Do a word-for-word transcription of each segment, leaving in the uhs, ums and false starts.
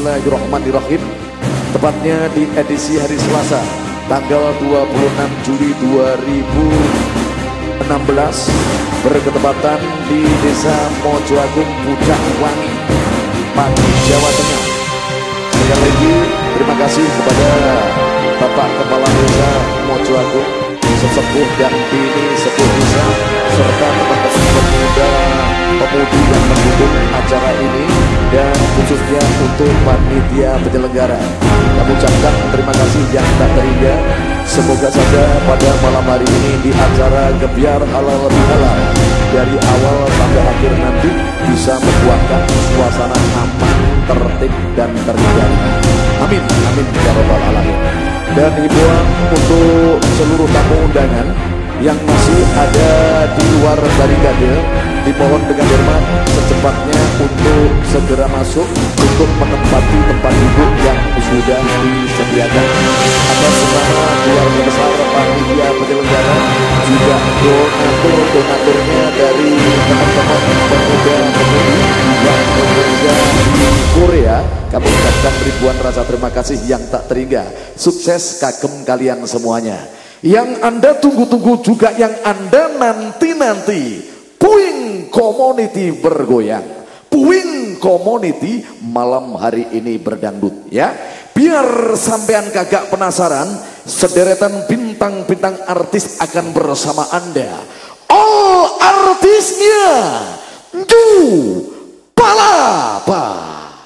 Bismillahirrahmanirrahim. Tepatnya di edisi hari Selasa tanggal dua puluh enam Juli dua ribu enam belas berketepatan di Desa Mojoagung, Pucang Wangi, Pati, Jawa Tengah. Sekali lagi terima kasih kepada Bapak Kepala Desa Mojoagung, sesepuh dan bini sepuh desa, serta teman-teman pemuda pemudi yang mendukung acara ini, dan khususnya untuk panitia penyelenggara. Kami ucapkan terima kasih yang tak terhingga. Semoga saja pada malam hari ini di acara Gebyar Halal Lebih Halal dari awal sampai akhir nanti bisa membuahkan suasana aman, tertib dan terkendali. Amin, amin ya rabbal alamin. Dan himbauan untuk seluruh tamu undangan yang masih ada di luar barikade, dimohon dengan hormat secepatnya untuk segera masuk untuk menempati tempat duduk yang sudah disediakan. Atas nama keluarga besar panitia penyelenggara, juga donatur-donaturnya dari teman-teman pemuda pemudi yang bekerja di Korea, kami ucapkan ribuan rasa terima kasih yang tak terhingga. Sukses kagem kalian semuanya. Yang Anda tunggu-tunggu juga, yang Anda nanti-nanti, Puing Community bergoyang, Puing Community malam hari ini berdangdut ya. Biar sampean kagak penasaran, sederetan bintang-bintang artis akan bersama Anda. All artisnya Du Palapa.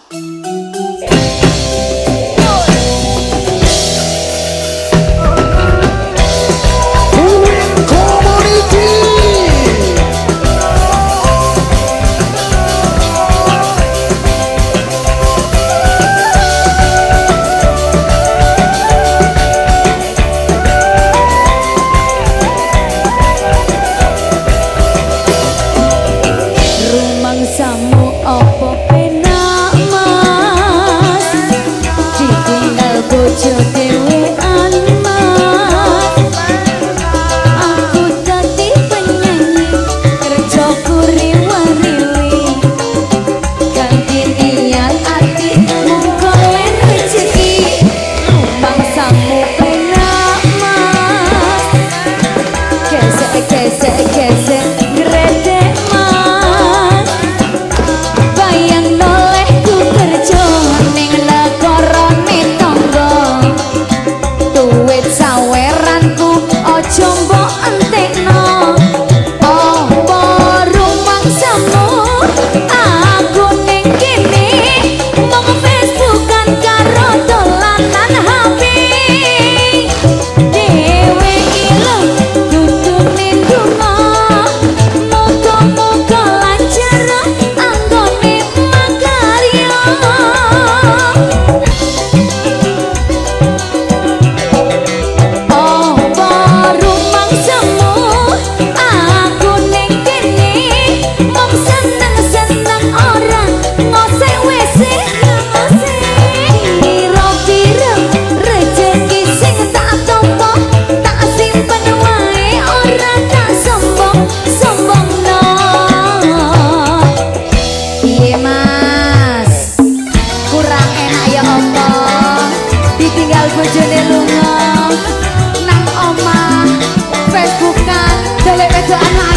Bojone lunga nang omah Facebookan delek wedokan